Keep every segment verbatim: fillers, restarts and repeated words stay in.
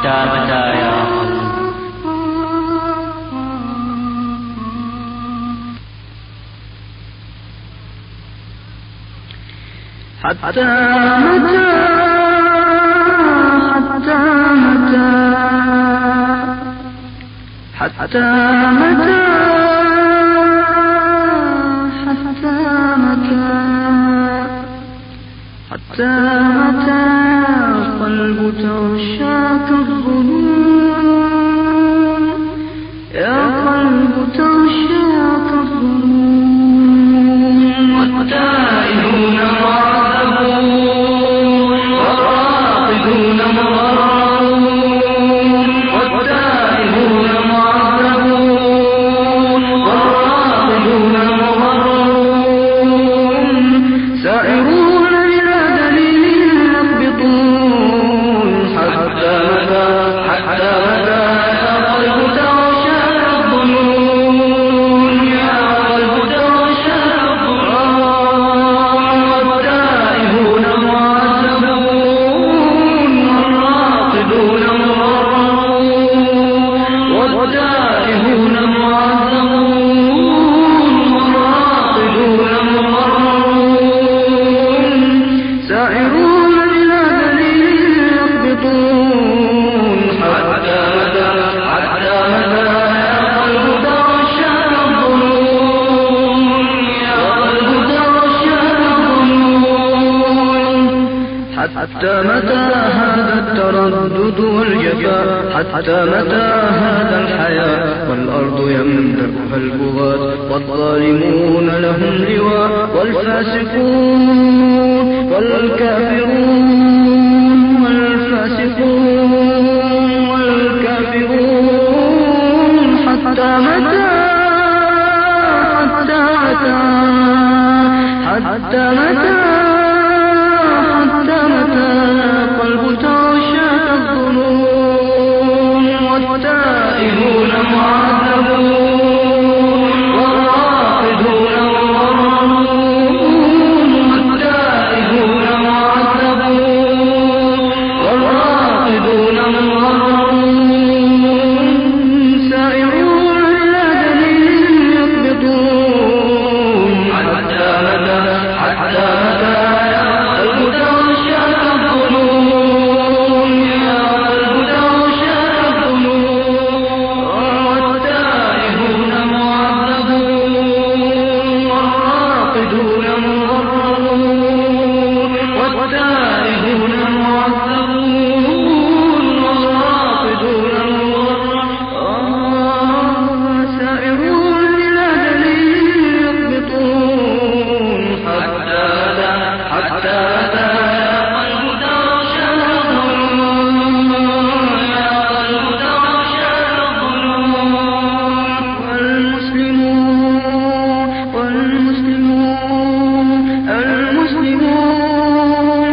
حتى متى يا قلب؟ حتى متى حتى متى حتى متى حتى متى حتى متى قلب تغشاك الظنون يا قلب تغشاك الظنون والتائهون معذبون والراقدون مغررون والتائهون معذبون والراقدون مغررون سائرون بلا دليل يقبضون حتى متى حتى متى يا قلب تغشاك الظنون يا قلب تغشاك الظنون والتائهون معذبون والراقدون مغررون والتائهون معذبون والراقدون مغررون سائرون بلا دليل يقبضون حتى متى حتى متى يا قلب تغشاك الظنون يا قلب تغشاك الظنون حتى متى هذا التردد والجفاء حتى متى هذا الحياء والأرض يملكها البغاة والظالمون لهم لواء والفاسقون والكافرون والفاسقون والكافرون حتى متى حتى متى حتى متى حتى متى قلب تغشاك الظنون والتائهون معذبون والراقدون مغررون والتائهون معذبون والراقدون مغررون سائرون بلا دليل يقبضون حتى متى حتى متى يا قلب تغشاك الظنون يا قلب تغشاك الظنون والتائهون معذبون والراقدون مغررون والتائهون معذبون والراقدون مغررون سائرون بلا دليل يقبضون حتى متى حتى متى يا قلب تغشاك الظنون يا قلب تغشاك الظنون والمسلمون والمسلمون المسلمون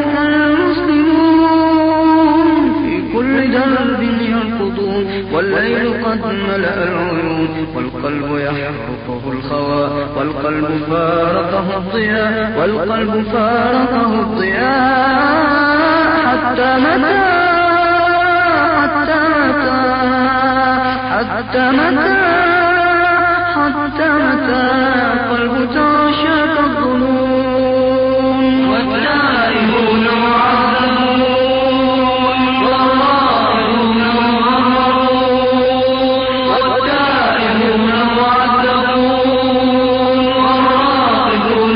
المسلمون في كل درب يركضون والليل قد ملأ العيون والقلب يحرقه الخواء والقلب فارقه الضياء والقلب فارقه الضياء حتى متى حتى متى حتى متى حتى متى قلب تغشاك الظنون والتائهون معذبون والراقدون مغررون والتائهون معذبون والراقدون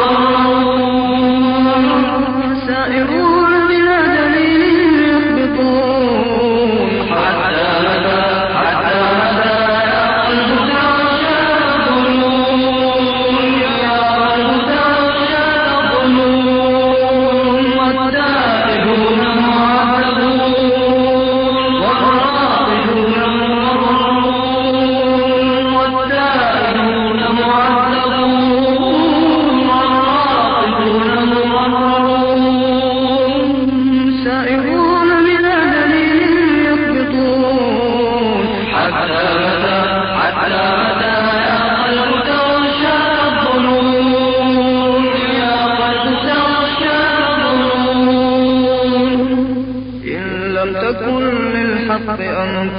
مغررون سائرون بلا دليل يقبضون حتى متى حتى متى يا قلب تغشاك الظنون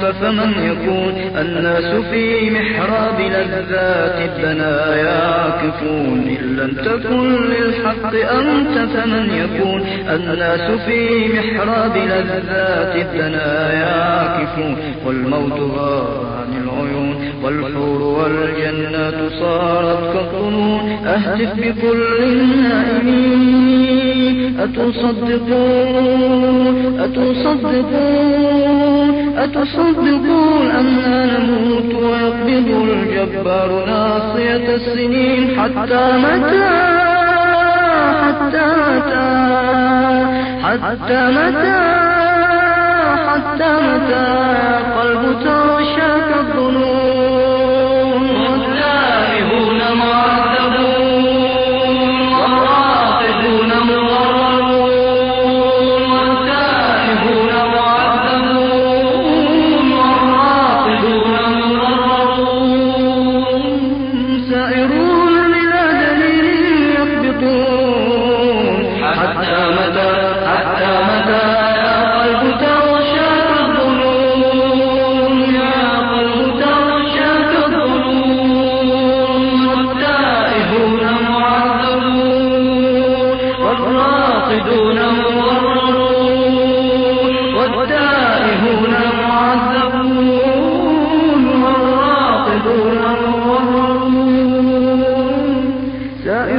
أنت فمن يكون الناس في محراب لذات الدنايا عاكفون إن لم تكن للحق أنت فمن يكون الناس في محراب لذات الدنايا عاكفون والموت غاب عن العيون والحور والجنات صارت كالظنون أهتف بكل النائمين أتصدقون أتصدقون أتصدقون أننا نموت ويقبض الجبار ناصية السنين حتى متى حتى متى حتى متى حتى متى قلب تغشاك الظنون والتائهون معذبون والراقدون مغررون والتائهون معذبون والراقدون مغررون سائرون بلا دليل يقبضون حتى متى حتى متى يا قلب تغشاك الظنون يا قلب تغشاك الظنون والتائهون معذبون والراقدون مغررون والتائهون معذبون والراقدون مغررون